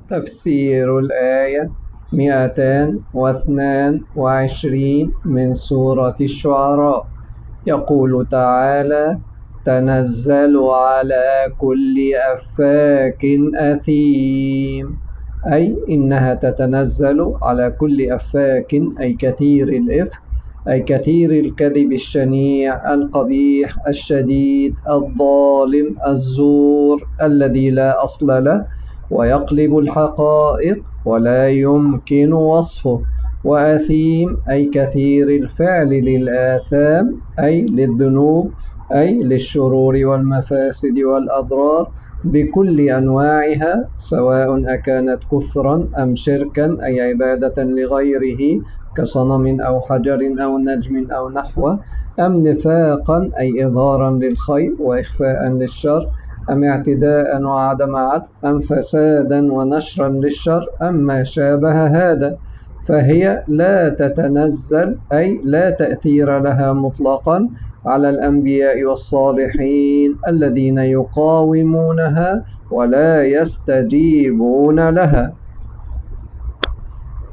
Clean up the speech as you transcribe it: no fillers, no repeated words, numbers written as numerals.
تفسير الآية 222 من سورة الشعراء. يقول تعالى: تنزل على كل أفاك أثيم، أي إنها تتنزل على كل أفاك، أي كثير الإفك، أي كثير الكذب الشنيع القبيح الشديد الظالم الزور الذي لا أصل له ويقلب الحقائق ولا يمكن وصفه. وأثيم أي كثير الفعل للآثام، أي للذنوب، أي للشرور والمفاسد والأضرار بكل أنواعها، سواء أكانت كفرا أم شركا، أي عبادة لغيره كصنم أو حجر أو نجم أو نحوه، أم نفاقا أي إظهارا للخير وإخفاء للشر، أم اعتداء وعدم عدل، أم فسادا ونشرا للشر، أم ما شابه هذا. فهي لا تتنزل، أي لا تأثير لها مطلقا على الأنبياء والصالحين الذين يقاومونها ولا يستجيبون لها.